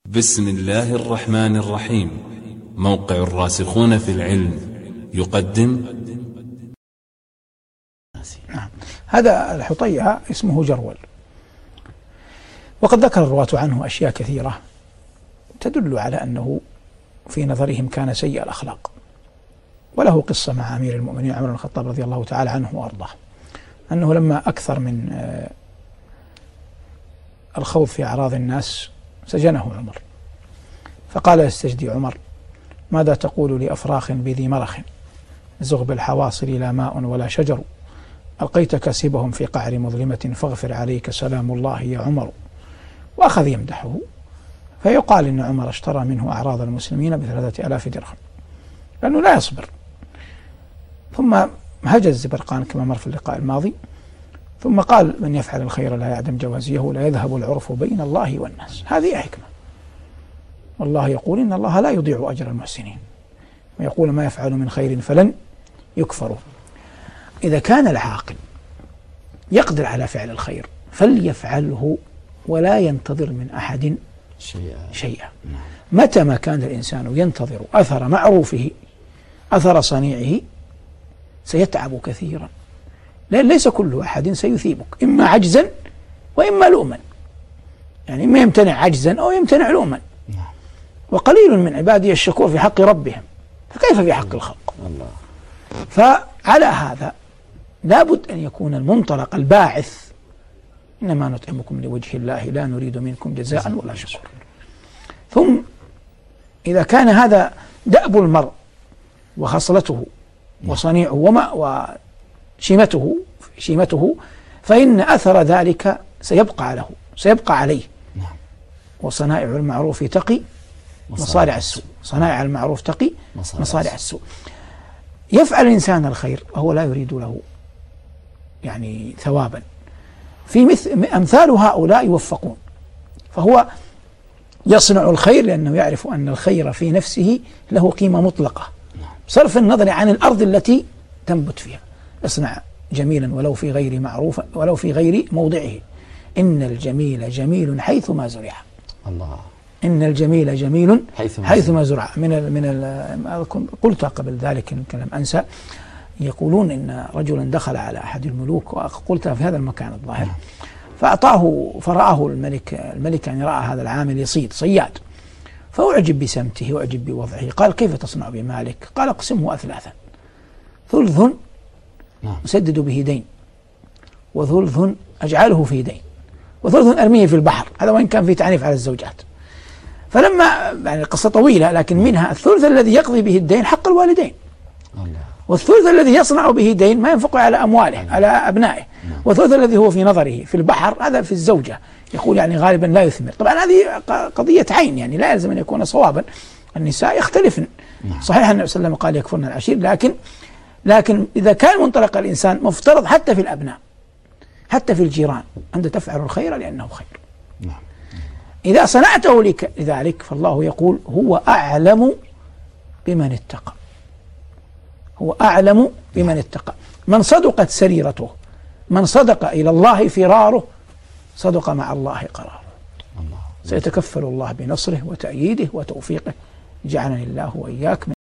بسم الله الرحمن الرحيم. موقع الراسخون في العلم يقدم. هذا الحطيئة اسمه جرول، وقد ذكر الرواة عنه أشياء كثيرة تدل على أنه في نظرهم كان سيء الأخلاق، وله قصة مع أمير المؤمنين عمر بن الخطاب رضي الله تعالى عنه وأرضاه، أنه لما أكثر من الخوض في أعراض الناس سجنه عمر، فقال يستجدي عمر: ماذا تقول لأفراخ بذي مرخ زغب الحواصل لا ماء ولا شجر، ألقيت كاسبهم في قعر مظلمة فاغفر عليك سلام الله يا عمر. وأخذ يمدحه، فيقال إن عمر اشترى منه أعراض المسلمين ب3,000 درهم لأنه لا يصبر. ثم هجز الزبرقان كما مر في اللقاء الماضي، ثم قال: من يفعل الخير لا يعدم جوازيه لا يذهب العرف بين الله والناس. هذه حكمة، والله يقول إن الله لا يضيع أجر المحسنين، ويقول: ما يفعل من خير فلن يكفروا. إذا كان العاقل يقدر على فعل الخير فليفعله ولا ينتظر من أحد شيئا. متى ما كان الإنسان ينتظر أثر معروفه أثر صنيعه سيتعب كثيرا، لأن ليس كل أحد سيثيبك، إما عجزا وإما لؤما، يعني إما يمتنع عجزا أو يمتنع لؤما. وقليل من عبادي الشكور في حق ربهم، فكيف في حق الخلق؟ فعلى هذا لابد أن يكون المنطلق الباعث: إنما نطعمكم لوجه الله لا نريد منكم جزاء ولا شكور. ثم إذا كان هذا دأب المرء وخصلته وصنيعه وشيمته فإن أثر ذلك سيبقى عليه. وصنائع المعروف تقي مصارع السوء، صنائع المعروف تقي مصارع السوء. يفعل الإنسان الخير وهو لا يريد له يعني ثوابا، في أمثال هؤلاء يوفقون، فهو يصنع الخير لأنه يعرف أن الخير في نفسه له قيمة مطلقة صرف النظر عن الأرض التي تنبت فيها. اصنع جميلا ولو في غير معروف ولو في غير موضعه، إن الجميل جميل حيثما زرع. الله. إن الجميل جميل حيثما زرع. قلت قبل ذلك يمكن لم أنسى، يقولون إن رجلا دخل على أحد الملوك، وقلتها في هذا المكان الظاهر، فرآه الملك يعني رأى هذا العامل يصيد صياد، فأعجب بسمته وأعجب بوضعه. قال: كيف تصنع بمالك؟ قال: اقسمه 3، ثلث أسدد به دين، وثلث أجعله في دين، وثلث أرميه في البحر. هذا وإن كان في تعنيف على الزوجات. فلما يعني قصة طويلة، لكن منها الثلث الذي يقضي به الدين حق الوالدين، والثلث الذي يصنع به دين ما ينفق على أمواله على أبنائه، والثلث الذي هو في نظره في البحر هذا في الزوجة، يقول يعني غالبا لا يثمر. طبعا هذه قضية عين، يعني لا يلزم أن يكون صوابا، النساء يختلفن. صحيح النبي صلى الله عليه وسلم قال: يكفرن العشير، لكن إذا كان منطلق الإنسان مفترض حتى في الأبناء حتى في الجيران أنت تفعل الخير لأنه خير. إذا صنعته لذلك فالله يقول: هو أعلم بمن اتقى. هو أعلم بمن اتقى. من صدقت سريرته، من صدق إلى الله فراره، صدق مع الله قراره. سيتكفل الله بنصره وتأييده وتوفيقه. جعلني الله وإياك من